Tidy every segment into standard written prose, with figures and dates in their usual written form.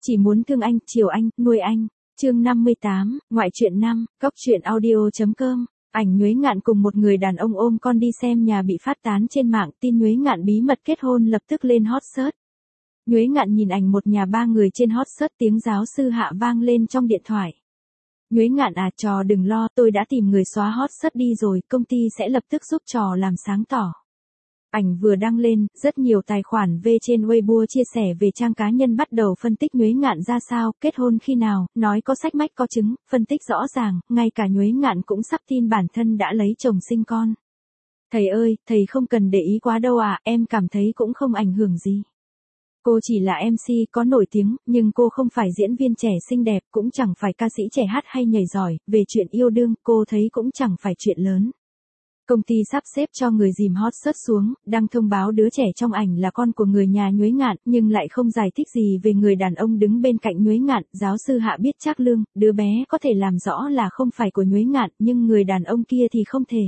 Chỉ muốn thương anh, chiều anh, nuôi anh. Chương 58, ngoại truyện 5, cóc truyện audio.com. Ảnh Nhuế Ngạn cùng một người đàn ông ôm con đi xem nhà bị phát tán trên mạng, tin Nhuế Ngạn bí mật kết hôn lập tức lên hot search. Nhuế Ngạn nhìn ảnh một nhà ba người trên hot search, tiếng giáo sư Hạ vang lên trong điện thoại. Nhuế Ngạn à, trò đừng lo, tôi đã tìm người xóa hot search đi rồi, công ty sẽ lập tức giúp trò làm sáng tỏ. Ảnh vừa đăng lên, rất nhiều tài khoản V trên Weibo chia sẻ về trang cá nhân bắt đầu phân tích Nhuế Ngạn ra sao, kết hôn khi nào, nói có sách mách có chứng, phân tích rõ ràng, ngay cả Nhuế Ngạn cũng sắp tin bản thân đã lấy chồng sinh con. Thầy ơi, thầy không cần để ý quá đâu ạ, em cảm thấy cũng không ảnh hưởng gì. Cô chỉ là MC có nổi tiếng, nhưng cô không phải diễn viên trẻ xinh đẹp, cũng chẳng phải ca sĩ trẻ hát hay nhảy giỏi, về chuyện yêu đương, cô thấy cũng chẳng phải chuyện lớn. Công ty sắp xếp cho người dìm hot search xuống, đăng thông báo đứa trẻ trong ảnh là con của người nhà Nhuế Ngạn, nhưng lại không giải thích gì về người đàn ông đứng bên cạnh Nhuế Ngạn. Giáo sư Hạ biết Trác Lương, đứa bé có thể làm rõ là không phải của Nhuế Ngạn, nhưng người đàn ông kia thì không thể.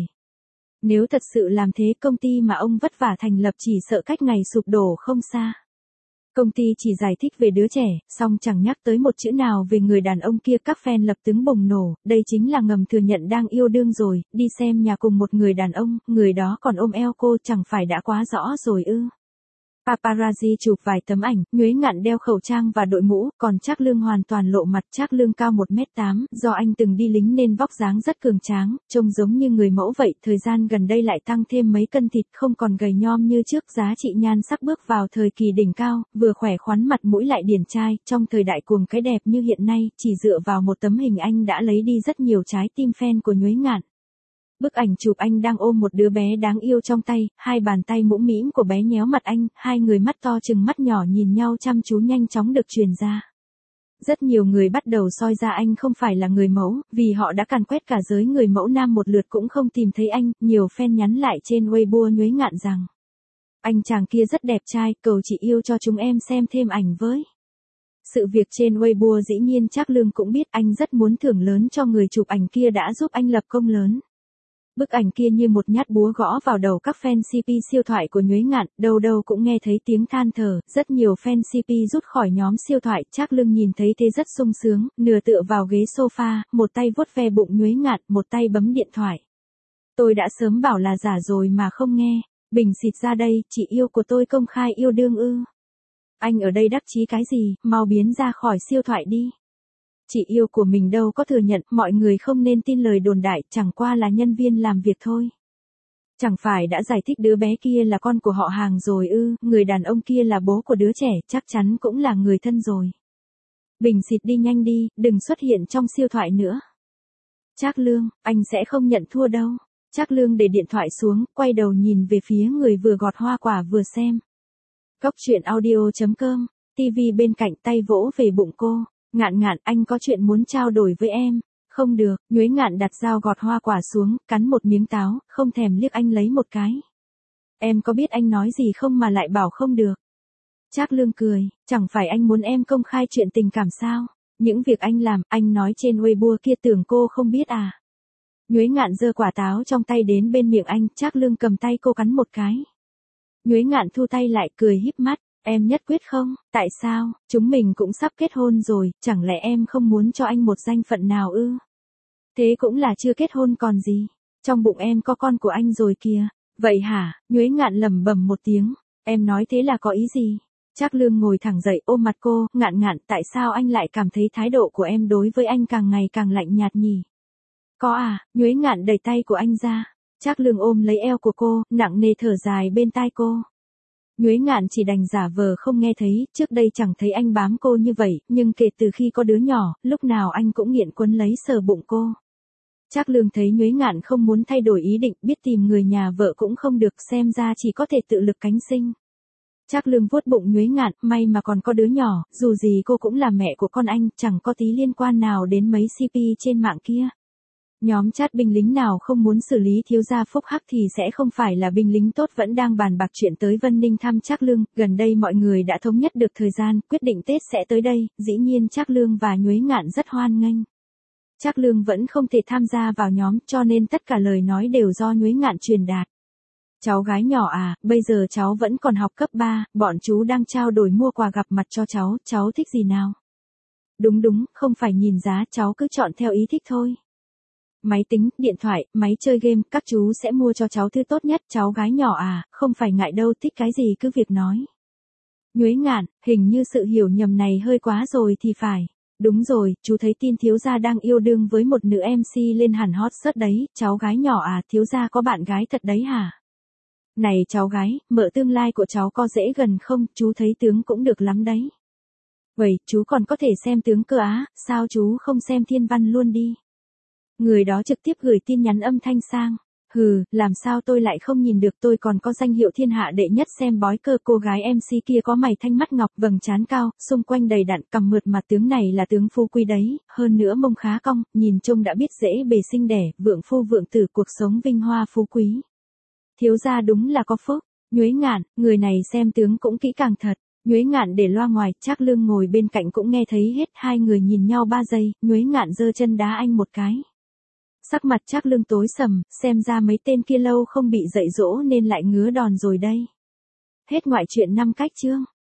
Nếu thật sự làm thế, công ty mà ông vất vả thành lập chỉ sợ cách ngày sụp đổ không xa. Công ty chỉ giải thích về đứa trẻ, song chẳng nhắc tới một chữ nào về người đàn ông kia. Các fan lập tức bùng nổ, đây chính là ngầm thừa nhận đang yêu đương rồi, đi xem nhà cùng một người đàn ông, người đó còn ôm eo cô, chẳng phải đã quá rõ rồi ư. Paparazzi chụp vài tấm ảnh, Nhuế Ngạn đeo khẩu trang và đội mũ, còn Trác Lương hoàn toàn lộ mặt. Trác Lương cao 1m8, do anh từng đi lính nên vóc dáng rất cường tráng, trông giống như người mẫu vậy, thời gian gần đây lại tăng thêm mấy cân thịt, không còn gầy nhom như trước, giá trị nhan sắc bước vào thời kỳ đỉnh cao, vừa khỏe khoắn mặt mũi lại điển trai, trong thời đại cuồng cái đẹp như hiện nay, chỉ dựa vào một tấm hình anh đã lấy đi rất nhiều trái tim fan của Nhuế Ngạn. Bức ảnh chụp anh đang ôm một đứa bé đáng yêu trong tay, hai bàn tay mũm mĩm của bé nhéo mặt anh, hai người mắt to chừng mắt nhỏ nhìn nhau chăm chú nhanh chóng được truyền ra. Rất nhiều người bắt đầu soi ra anh không phải là người mẫu, vì họ đã càn quét cả giới người mẫu nam một lượt cũng không tìm thấy anh, nhiều fan nhắn lại trên Weibo Nhuế Ngạn rằng anh chàng kia rất đẹp trai, cầu chị yêu cho chúng em xem thêm ảnh với. Sự việc trên Weibo dĩ nhiên Trác Lương cũng biết, anh rất muốn thưởng lớn cho người chụp ảnh kia đã giúp anh lập công lớn. Bức ảnh kia như một nhát búa gõ vào đầu các fan CP siêu thoại của Nhuế Ngạn, đâu đâu cũng nghe thấy tiếng than thở, rất nhiều fan CP rút khỏi nhóm siêu thoại. Trác Lương nhìn thấy thế rất sung sướng, nửa tựa vào ghế sofa, một tay vuốt ve bụng Nhuế Ngạn, một tay bấm điện thoại. Tôi đã sớm bảo là giả rồi mà không nghe, bình xịt ra đây, chị yêu của tôi công khai yêu đương ư. Anh ở đây đắc chí cái gì, mau biến ra khỏi siêu thoại đi. Chị yêu của mình đâu có thừa nhận, mọi người không nên tin lời đồn đại, chẳng qua là nhân viên làm việc thôi. Chẳng phải đã giải thích đứa bé kia là con của họ hàng rồi ư, người đàn ông kia là bố của đứa trẻ, chắc chắn cũng là người thân rồi. Bình xịt đi nhanh đi, đừng xuất hiện trong siêu thoại nữa. Trác Lương, anh sẽ không nhận thua đâu. Trác Lương để điện thoại xuống, quay đầu nhìn về phía người vừa gọt hoa quả vừa xem. Cóc truyện audio.com, TV bên cạnh tay vỗ về bụng cô. Ngạn Ngạn, anh có chuyện muốn trao đổi với em. Không được, Nhuế Ngạn đặt dao gọt hoa quả xuống, cắn một miếng táo, không thèm liếc anh lấy một cái. Em có biết anh nói gì không mà lại bảo không được? Trác Lương cười, chẳng phải anh muốn em công khai chuyện tình cảm sao? Những việc anh làm, anh nói trên Weibo kia tưởng cô không biết à? Nhuế Ngạn giơ quả táo trong tay đến bên miệng anh, Trác Lương cầm tay cô cắn một cái. Nhuế Ngạn thu tay lại cười híp mắt. Em nhất quyết không, tại sao, chúng mình cũng sắp kết hôn rồi, chẳng lẽ em không muốn cho anh một danh phận nào ư? Thế cũng là chưa kết hôn còn gì, trong bụng em có con của anh rồi kìa. Vậy hả? Nhuế Ngạn lẩm bẩm một tiếng, em nói thế là có ý gì? Trác Lương ngồi thẳng dậy ôm mặt cô, Ngạn Ngạn, tại sao anh lại cảm thấy thái độ của em đối với anh càng ngày càng lạnh nhạt nhỉ? Có à, Nhuế Ngạn đẩy tay của anh ra, Trác Lương ôm lấy eo của cô, nặng nề thở dài bên tai cô. Nhuế Ngạn chỉ đành giả vờ không nghe thấy, trước đây chẳng thấy anh bám cô như vậy, nhưng kể từ khi có đứa nhỏ, lúc nào anh cũng nghiện quấn lấy sờ bụng cô. Trác Lương thấy Nhuế Ngạn không muốn thay đổi ý định, biết tìm người nhà vợ cũng không được, xem ra chỉ có thể tự lực cánh sinh. Trác Lương vuốt bụng Nhuế Ngạn, may mà còn có đứa nhỏ, dù gì cô cũng là mẹ của con anh, chẳng có tí liên quan nào đến mấy CP trên mạng kia. Nhóm chat binh lính nào không muốn xử lý thiếu gia Phúc Hắc thì sẽ không phải là binh lính tốt. Vẫn đang bàn bạc chuyện tới Vân Ninh thăm Trác Lương, gần đây mọi người đã thống nhất được thời gian, quyết định Tết sẽ tới đây, dĩ nhiên Trác Lương và Nhuế Ngạn rất hoan nghênh. Trác Lương vẫn không thể tham gia vào nhóm, cho nên tất cả lời nói đều do Nhuế Ngạn truyền đạt. Cháu gái nhỏ à, bây giờ cháu vẫn còn học cấp 3, bọn chú đang trao đổi mua quà gặp mặt cho cháu thích gì nào? Đúng đúng, không phải nhìn giá, cháu cứ chọn theo ý thích thôi. Máy tính, điện thoại, máy chơi game, các chú sẽ mua cho cháu thứ tốt nhất, cháu gái nhỏ à, không phải ngại đâu, thích cái gì cứ việc nói. Nhuế Ngạn, hình như sự hiểu nhầm này hơi quá rồi thì phải. Đúng rồi, chú thấy tin thiếu gia đang yêu đương với một nữ MC lên hẳn hot search đấy, cháu gái nhỏ à, thiếu gia có bạn gái thật đấy hả? Này cháu gái, mợ tương lai của cháu có dễ gần không, chú thấy tướng cũng được lắm đấy. Vậy, chú còn có thể xem tướng cơ á, sao chú không xem thiên văn luôn đi? Người đó trực tiếp gửi tin nhắn âm thanh sang. Hừ, làm sao tôi lại không nhìn được, tôi còn có danh hiệu thiên hạ đệ nhất xem bói cơ, cô gái MC kia có mày thanh mắt ngọc, vầng trán cao, xung quanh đầy đặn, cằm mượt mà, tướng này là tướng phú quý đấy, hơn nữa mông khá cong, nhìn trông đã biết dễ bề sinh đẻ, vượng phu vượng tử, cuộc sống vinh hoa phú quý. Thiếu gia đúng là có phúc. Nhuế Ngạn, người này xem tướng cũng kỹ càng thật. Nhuế Ngạn để loa ngoài, Trác Lương ngồi bên cạnh cũng nghe thấy hết, hai người nhìn nhau 3 giây, Nhuế Ngạn giơ chân đá anh một cái. Sắc mặt Trác Lương tối sầm, xem ra mấy tên kia lâu không bị dạy dỗ nên lại ngứa đòn rồi đây. Hết ngoại truyện 5 cách chương.